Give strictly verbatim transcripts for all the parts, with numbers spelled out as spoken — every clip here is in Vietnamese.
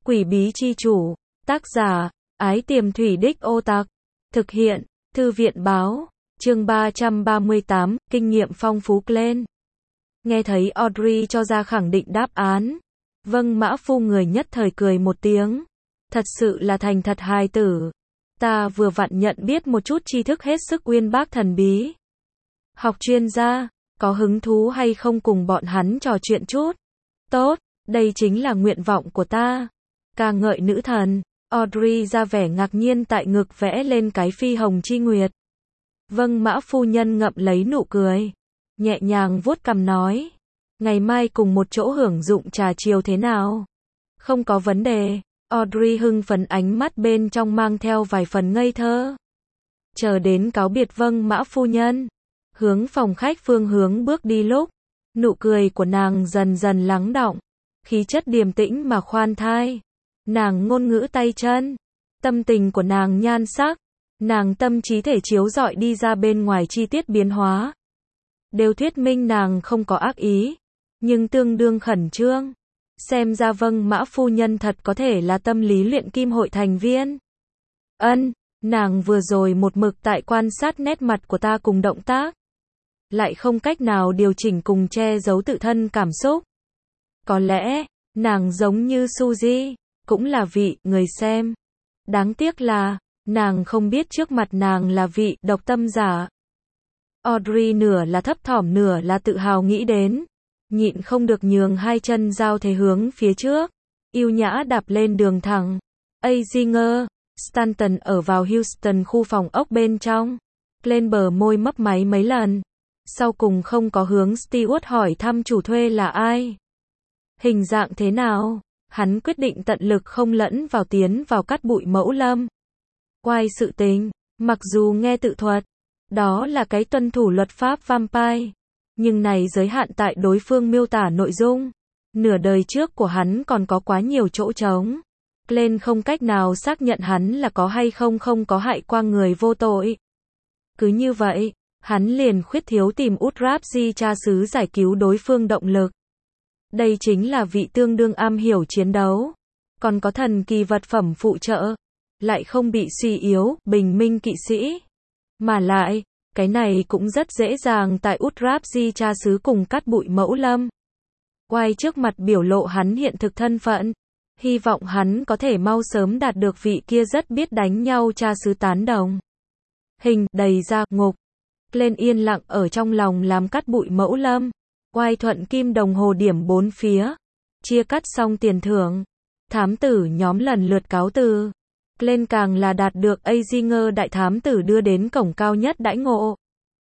Quỷ bí chi chủ, tác giả, Ái Tiềm Thủy Đích Ô Tặc, thực hiện, Thư viện báo, chương ba trăm ba mươi tám, kinh nghiệm phong phú Glenn. Nghe thấy Audrey cho ra khẳng định đáp án. Vâng, mã phu người nhất thời cười một tiếng. Thật sự là thành thật hài tử. Ta vừa vặn nhận biết một chút tri thức hết sức uyên bác thần bí. Học chuyên gia, có hứng thú hay không cùng bọn hắn trò chuyện chút? Tốt, đây chính là nguyện vọng của ta. Ca ngợi nữ thần. Audrey ra vẻ ngạc nhiên tại ngực vẽ lên cái phi hồng chi nguyệt. Vâng, mã phu nhân ngậm lấy nụ cười. Nhẹ nhàng vuốt cằm nói. Ngày mai cùng một chỗ hưởng dụng trà chiều thế nào? Không có vấn đề. Audrey hưng phấn, ánh mắt bên trong mang theo vài phần ngây thơ. Chờ đến cáo biệt vâng mã phu nhân. Hướng phòng khách phương hướng bước đi lúc. Nụ cười của nàng dần dần lắng đọng. Khí chất điềm tĩnh mà khoan thai. Nàng ngôn ngữ tay chân. Tâm tình của nàng nhan sắc. Nàng tâm trí thể chiếu rọi đi ra bên ngoài chi tiết biến hóa. Đều thuyết minh nàng không có ác ý. Nhưng tương đương khẩn trương. Xem ra vâng mã phu nhân thật có thể là tâm lý luyện kim hội thành viên. Ân, nàng vừa rồi một mực tại quan sát nét mặt của ta cùng động tác. Lại không cách nào điều chỉnh cùng che giấu tự thân cảm xúc. Có lẽ, nàng giống như Suzy, cũng là vị người xem. Đáng tiếc là, nàng không biết trước mặt nàng là vị độc tâm giả. Audrey nửa là thấp thỏm nửa là tự hào nghĩ đến. Nhịn không được nhường hai chân giao thế hướng phía trước. Yêu nhã đạp lên đường thẳng. Azinger, Stanton ở vào Houston khu phòng ốc bên trong. Lên bờ môi mấp máy mấy lần. Sau cùng không có hướng Stewart hỏi thăm chủ thuê là ai. Hình dạng thế nào? Hắn quyết định tận lực không lẫn vào tiến vào cắt bụi mẫu lâm. Quay sự tình, mặc dù nghe tự thuật, đó là cái tuân thủ luật pháp vampire. Nhưng này giới hạn tại đối phương miêu tả nội dung. Nửa đời trước của hắn còn có quá nhiều chỗ trống. Glenn không cách nào xác nhận hắn là có hay không không có hại qua người vô tội. Cứ như vậy, hắn liền khuyết thiếu tìm Udrapsi cha xứ giải cứu đối phương động lực. Đây chính là vị tương đương am hiểu chiến đấu. Còn có thần kỳ vật phẩm phụ trợ. Lại không bị suy yếu, bình minh kỵ sĩ. Mà lại, cái này cũng rất dễ dàng tại Udrapsi cha xứ cùng cắt bụi mẫu lâm. Quay trước mặt biểu lộ hắn hiện thực thân phận. Hy vọng hắn có thể mau sớm đạt được vị kia rất biết đánh nhau cha xứ tán đồng. Hình đầy ra ngục. Lên yên lặng ở trong lòng làm cắt bụi mẫu lâm. Quay thuận kim đồng hồ điểm bốn phía. Chia cắt xong tiền thưởng. Thám tử nhóm lần lượt cáo từ. Lên càng là đạt được Azinger đại thám tử đưa đến cổng cao nhất đãi ngộ.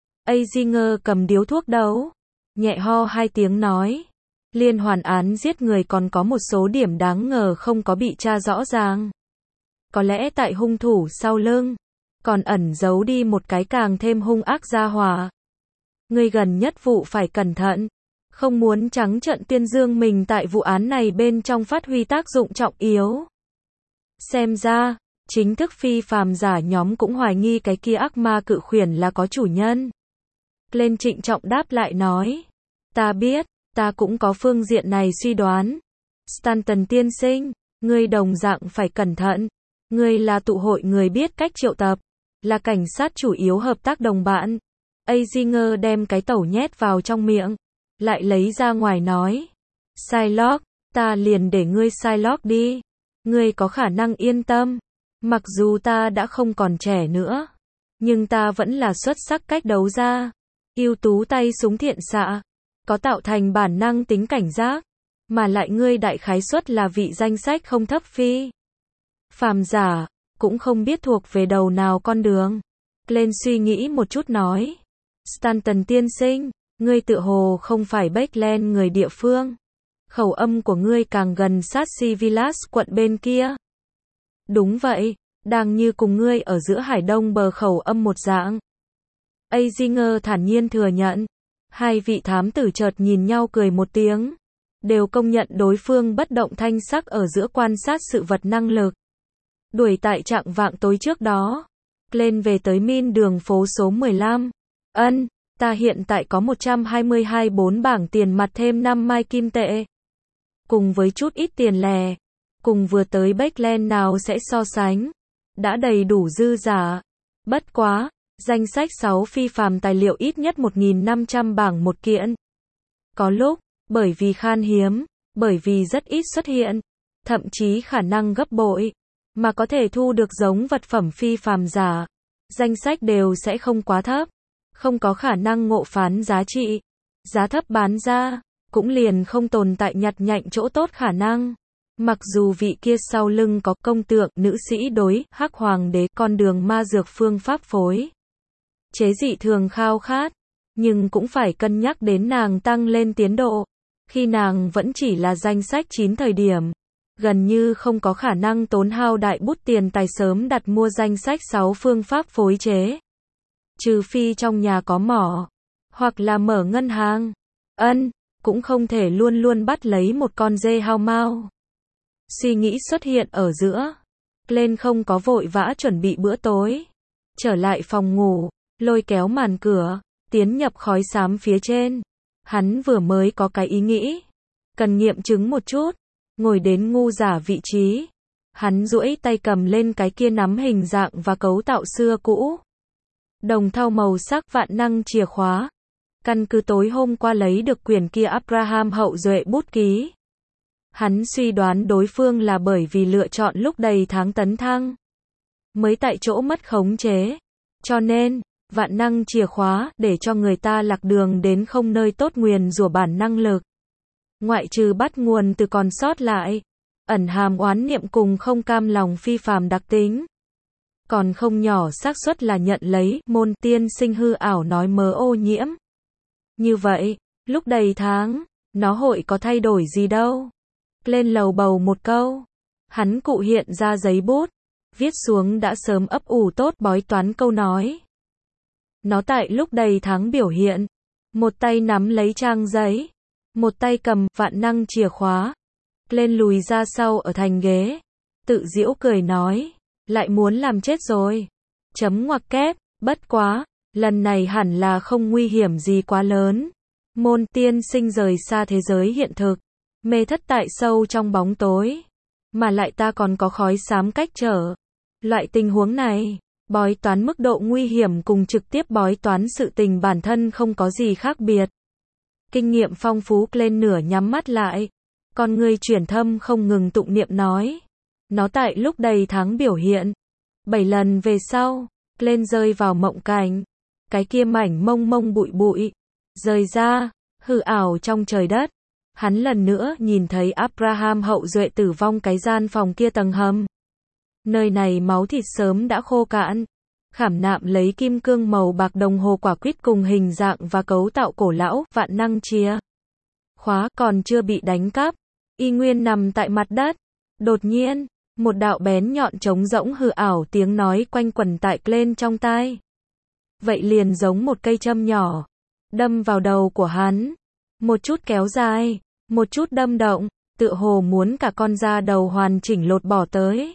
Azinger cầm điếu thuốc đấu. Nhẹ ho hai tiếng nói. Liên hoàn án giết người còn có một số điểm đáng ngờ không có bị tra rõ ràng. Có lẽ tại hung thủ sau lưng. Còn ẩn giấu đi một cái càng thêm hung ác gia hỏa. Người gần nhất vụ phải cẩn thận. Không muốn trắng trợn tuyên dương mình tại vụ án này bên trong phát huy tác dụng trọng yếu. Xem ra, chính thức phi phàm giả nhóm cũng hoài nghi cái kia ác ma cự khuyển là có chủ nhân. Lên trịnh trọng đáp lại nói. Ta biết, ta cũng có phương diện này suy đoán. Stanton tiên sinh, ngươi đồng dạng phải cẩn thận. Ngươi là tụ hội người biết cách triệu tập. Là cảnh sát chủ yếu hợp tác đồng bạn. Azinger đem cái tẩu nhét vào trong miệng. Lại lấy ra ngoài nói. Shylock, ta liền để ngươi Shylock đi. Ngươi có khả năng yên tâm. Mặc dù ta đã không còn trẻ nữa. Nhưng ta vẫn là xuất sắc cách đấu ra. Ưu tú tay súng thiện xạ. Có tạo thành bản năng tính cảnh giác. Mà lại ngươi đại khái suất là vị danh sách không thấp phi phàm giả. Cũng không biết thuộc về đầu nào con đường. Glenn suy nghĩ một chút nói. Stanton tiên sinh, ngươi tựa hồ không phải Bakeland người địa phương. Khẩu âm của ngươi càng gần sát Si Villas quận bên kia. Đúng vậy, đang như cùng ngươi ở giữa Hải Đông bờ khẩu âm một dạng. Azinger thản nhiên thừa nhận. Hai vị thám tử chợt nhìn nhau cười một tiếng. Đều công nhận đối phương bất động thanh sắc ở giữa quan sát sự vật năng lực. Đuổi tại trạng vạng tối trước đó. Lên về tới Min đường phố số mười lăm. Ân, ta hiện tại có một trăm hai mươi hai bốn bảng tiền mặt thêm năm mai kim tệ. Cùng với chút ít tiền lẻ. cùng vừa tới Backland nào sẽ so sánh. Đã đầy đủ dư giả. Bất quá, danh sách sáu phi phàm tài liệu ít nhất một nghìn năm trăm bảng một kiện. Có lúc, bởi vì khan hiếm, bởi vì rất ít xuất hiện, thậm chí khả năng gấp bội, mà có thể thu được giống vật phẩm phi phàm giả. Danh sách đều sẽ không quá thấp, không có khả năng ngộ phán giá trị. Giá thấp bán ra, cũng liền không tồn tại nhặt nhạnh chỗ tốt khả năng. Mặc dù vị kia sau lưng có công tượng nữ sĩ đối hắc hoàng đế con đường ma dược phương pháp phối chế dị thường khao khát, nhưng cũng phải cân nhắc đến nàng tăng lên tiến độ. Khi nàng vẫn chỉ là danh sách chín thời điểm, gần như không có khả năng tốn hao đại bút tiền tài sớm đặt mua danh sách sáu phương pháp phối chế. Trừ phi trong nhà có mỏ, hoặc là mở ngân hàng. Ân, cũng không thể luôn luôn bắt lấy một con dê hao mao. Suy nghĩ xuất hiện ở giữa. Lên không có vội vã chuẩn bị bữa tối. Trở lại phòng ngủ, lôi kéo màn cửa, tiến nhập khói xám phía trên. Hắn vừa mới có cái ý nghĩ. Cần nghiệm chứng một chút. Ngồi đến ngu giả vị trí. Hắn duỗi tay cầm lên cái kia nắm hình dạng và cấu tạo xưa cũ. Đồng thau màu sắc vạn năng chìa khóa. Căn cứ tối hôm qua lấy được quyển kia Abraham hậu duệ bút ký. Hắn suy đoán đối phương là bởi vì lựa chọn lúc đầy tháng tấn thăng, mới tại chỗ mất khống chế. Cho nên, vạn năng chìa khóa để cho người ta lạc đường đến không nơi tốt nguyền rủa bản năng lực. Ngoại trừ bắt nguồn từ còn sót lại, ẩn hàm oán niệm cùng không cam lòng phi phàm đặc tính. Còn không nhỏ xác suất là nhận lấy môn tiên sinh hư ảo nói mớ ô nhiễm. Như vậy, lúc đầy tháng, nó hội có thay đổi gì đâu. Lên lầu bầu một câu. Hắn cụ hiện ra giấy bút, viết xuống đã sớm ấp ủ tốt bói toán câu nói. Nó tại lúc đầy tháng biểu hiện. Một tay nắm lấy trang giấy, một tay cầm vạn năng chìa khóa. Lên lùi ra sau ở thành ghế, tự giễu cười nói, lại muốn làm chết rồi. Chấm ngoặc kép, bất quá, lần này hẳn là không nguy hiểm gì quá lớn. Môn tiên sinh rời xa thế giới hiện thực, mê thất tại sâu trong bóng tối, mà lại ta còn có khói xám cách trở. Loại tình huống này, bói toán mức độ nguy hiểm cùng trực tiếp bói toán sự tình bản thân không có gì khác biệt. Kinh nghiệm phong phú lên nửa nhắm mắt lại, con người chuyển thâm không ngừng tụng niệm nói. Nó tại lúc đầy tháng biểu hiện, bảy lần về sau, lên rơi vào mộng cảnh. Cái kia mảnh mông mông bụi bụi, rời ra, hư ảo trong trời đất. Hắn lần nữa nhìn thấy Abraham hậu duệ tử vong cái gian phòng kia tầng hầm. Nơi này máu thịt sớm đã khô cạn, khảm nạm lấy kim cương màu bạc đồng hồ quả quýt cùng hình dạng và cấu tạo cổ lão, vạn năng chìa khóa còn chưa bị đánh cắp, y nguyên nằm tại mặt đất. Đột nhiên, một đạo bén nhọn trống rỗng hư ảo tiếng nói quanh quẩn tại lên trong tai. Vậy liền giống một cây châm nhỏ, đâm vào đầu của hắn. Một chút kéo dài, một chút đâm động, tựa hồ muốn cả con da đầu hoàn chỉnh lột bỏ tới.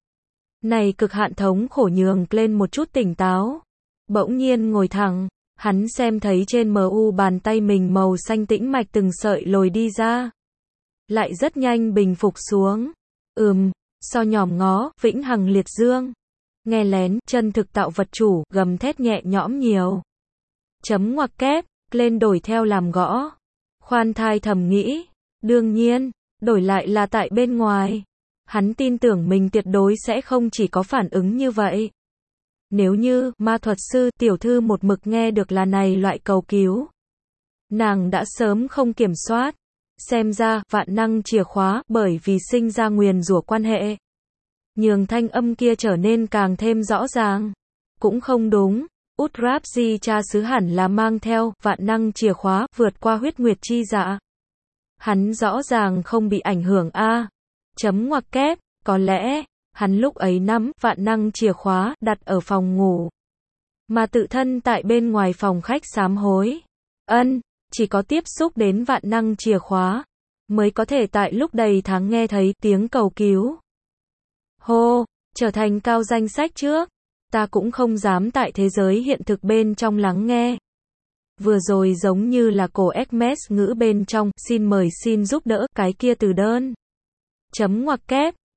Này cực hạn thống khổ nhường lên một chút tỉnh táo. Bỗng nhiên ngồi thẳng, hắn xem thấy trên mờ u bàn tay mình màu xanh tĩnh mạch từng sợi lồi đi ra. Lại rất nhanh bình phục xuống. Ừm, so nhòm ngó, vĩnh hằng liệt dương. Nghe lén, chân thực tạo vật chủ, gầm thét nhẹ nhõm nhiều. Chấm ngoặc kép, lên đổi theo làm gõ. Khoan thai thầm nghĩ. Đương nhiên, đổi lại là tại bên ngoài. Hắn tin tưởng mình tuyệt đối sẽ không chỉ có phản ứng như vậy. Nếu như, ma thuật sư, tiểu thư một mực nghe được là này loại cầu cứu. Nàng đã sớm không kiểm soát. Xem ra, vạn năng chìa khóa, bởi vì sinh ra nguyền rủa quan hệ. Nhường thanh âm kia trở nên càng thêm rõ ràng. Cũng không đúng. Utrapsi cha xứ hẳn là mang theo, vạn năng chìa khóa, vượt qua huyết nguyệt chi dạ. Hắn rõ ràng không bị ảnh hưởng a. Chấm ngoặc kép, có lẽ, hắn lúc ấy nắm, vạn năng chìa khóa, đặt ở phòng ngủ. Mà tự thân tại bên ngoài phòng khách sám hối. Ân, chỉ có tiếp xúc đến vạn năng chìa khóa, mới có thể tại lúc đầy tháng nghe thấy tiếng cầu cứu. Hô, trở thành cao danh sách trước. Ta cũng không dám tại thế giới hiện thực bên trong lắng nghe. Vừa rồi giống như là cổ Hermes ngữ bên trong, xin mời xin giúp đỡ, cái kia từ đơn. Chấm ngoặc kép,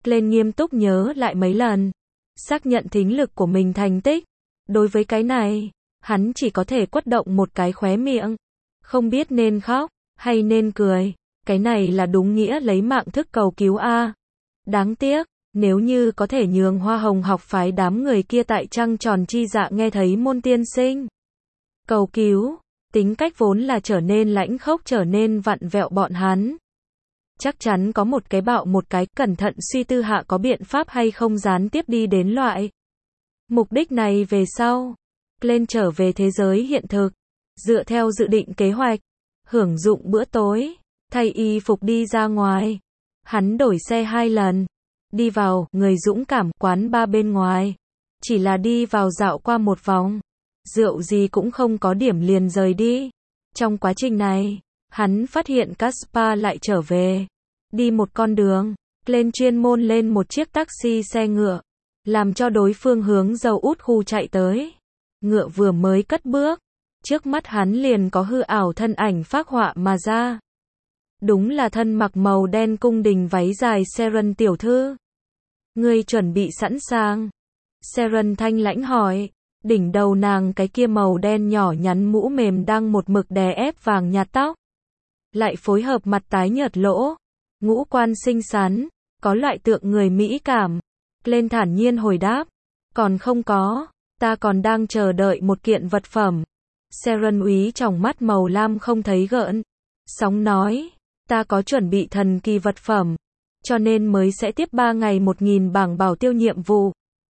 Glenn nghiêm túc nhớ lại mấy lần, xác nhận thính lực của mình thành tích. Đối với cái này, hắn chỉ có thể quất động một cái khóe miệng. Không biết nên khóc, hay nên cười. Cái này là đúng nghĩa lấy mạng thức cầu cứu a. Đáng tiếc, nếu như có thể nhường Hoa Hồng học phái đám người kia tại trăng tròn chi dạ nghe thấy môn tiên sinh cầu cứu, tính cách vốn là trở nên lãnh khốc trở nên vặn vẹo bọn hắn. Chắc chắn có một cái bạo một cái, cẩn thận suy tư hạ có biện pháp hay không gián tiếp đi đến loại mục đích này về sau. Glenn trở về thế giới hiện thực, dựa theo dự định kế hoạch, hưởng dụng bữa tối, thay y phục đi ra ngoài. Hắn đổi xe hai lần, đi vào người dũng cảm quán bar bên ngoài, chỉ là đi vào dạo qua một vòng, rượu gì cũng không có điểm liền rời đi. Trong quá trình này, hắn phát hiện Caspar lại trở về, đi một con đường. Glenn chuyên môn lên một chiếc taxi xe ngựa, làm cho đối phương hướng dầu út khu chạy tới. Ngựa vừa mới cất bước, trước mắt hắn liền có hư ảo thân ảnh phác họa mà ra. Đúng là thân mặc màu đen cung đình váy dài Seren tiểu thư. Ngươi chuẩn bị sẵn sàng? Seren thanh lãnh hỏi. Đỉnh đầu nàng cái kia màu đen nhỏ nhắn mũ mềm đang một mực đè ép vàng nhạt tóc, lại phối hợp mặt tái nhợt lỗ, ngũ quan xinh xắn, có loại tượng người mỹ cảm. Lên thản nhiên hồi đáp, còn không có, ta còn đang chờ đợi một kiện vật phẩm. Seren úy trong mắt màu lam không thấy gợn sóng nói, ta có chuẩn bị thần kỳ vật phẩm, cho nên mới sẽ tiếp ba ngày một nghìn bảng bảo tiêu nhiệm vụ.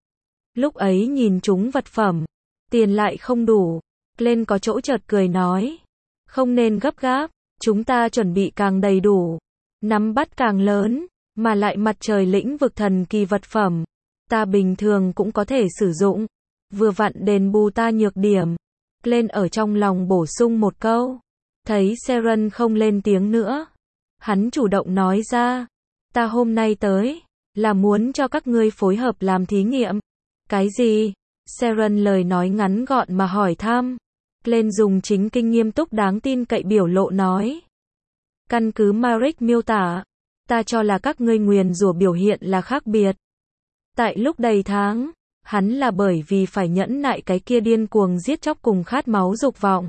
Lúc ấy nhìn chúng vật phẩm, tiền lại không đủ, lên có chỗ chợt cười nói, không nên gấp gáp, chúng ta chuẩn bị càng đầy đủ, nắm bắt càng lớn, mà lại mặt trời lĩnh vực thần kỳ vật phẩm, ta bình thường cũng có thể sử dụng, vừa vặn đền bù ta nhược điểm. Lên ở trong lòng bổ sung một câu, thấy Seren không lên tiếng nữa, hắn chủ động nói ra, ta hôm nay tới, là muốn cho các ngươi phối hợp làm thí nghiệm. Cái gì? Seren lời nói ngắn gọn mà hỏi thăm. Glenn dùng chính kinh nghiêm túc đáng tin cậy biểu lộ nói. Căn cứ Marek miêu tả, ta cho là các ngươi nguyền rủa biểu hiện là khác biệt. Tại lúc đầy tháng, hắn là bởi vì phải nhẫn nại cái kia điên cuồng giết chóc cùng khát máu dục vọng,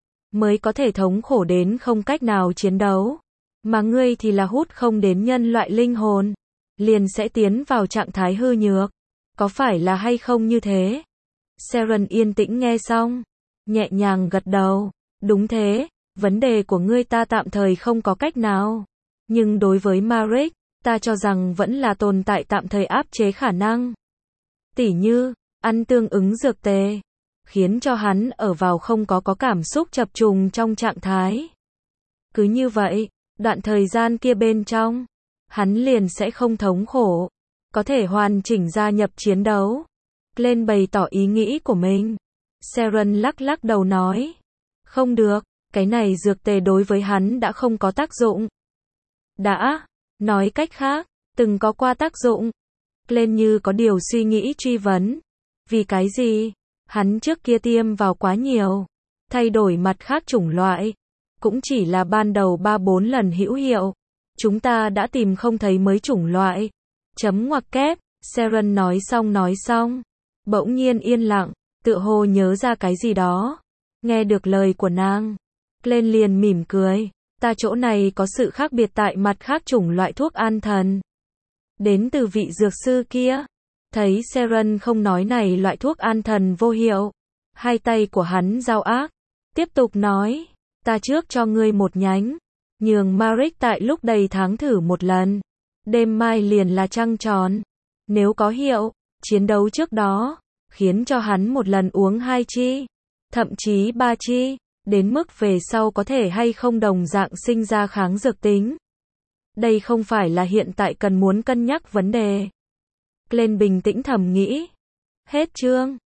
mới có thể thống khổ đến không cách nào chiến đấu. Mà ngươi thì là hút không đến nhân loại linh hồn, liền sẽ tiến vào trạng thái hư nhược. Có phải là hay không như thế? Seren yên tĩnh nghe xong, nhẹ nhàng gật đầu. Đúng thế, vấn đề của ngươi ta tạm thời không có cách nào. Nhưng đối với Marek, ta cho rằng vẫn là tồn tại tạm thời áp chế khả năng. Tỉ như, ăn tương ứng dược tề, khiến cho hắn ở vào không có có cảm xúc chập trùng trong trạng thái. Cứ như vậy, đoạn thời gian kia bên trong, hắn liền sẽ không thống khổ, có thể hoàn chỉnh gia nhập chiến đấu. Glenn bày tỏ ý nghĩ của mình. Seren lắc lắc đầu nói, không được, cái này dược tề đối với hắn đã không có tác dụng. Đã, nói cách khác, từng có qua tác dụng. Glenn như có điều suy nghĩ truy vấn. Vì cái gì? Hắn trước kia tiêm vào quá nhiều, thay đổi mặt khác chủng loại, cũng chỉ là ban đầu ba bốn lần hữu hiệu. Chúng ta đã tìm không thấy mới chủng loại. Chấm ngoặc kép, Seren nói xong nói xong, bỗng nhiên yên lặng, tựa hồ nhớ ra cái gì đó. Nghe được lời của nàng, Glenn liền mỉm cười, ta chỗ này có sự khác biệt tại mặt khác chủng loại thuốc an thần. Đến từ vị dược sư kia. Thấy Seren không nói này loại thuốc an thần vô hiệu, hai tay của hắn giao ác, tiếp tục nói, ta trước cho ngươi một nhánh, nhường Marek tại lúc đầy tháng thử một lần. Đêm mai liền là trăng tròn. Nếu có hiệu, chiến đấu trước đó, khiến cho hắn một lần uống hai chi, thậm chí ba chi, đến mức về sau có thể hay không đồng dạng sinh ra kháng dược tính. Đây không phải là hiện tại cần muốn cân nhắc vấn đề. Glenn bình tĩnh thầm nghĩ. Hết chương.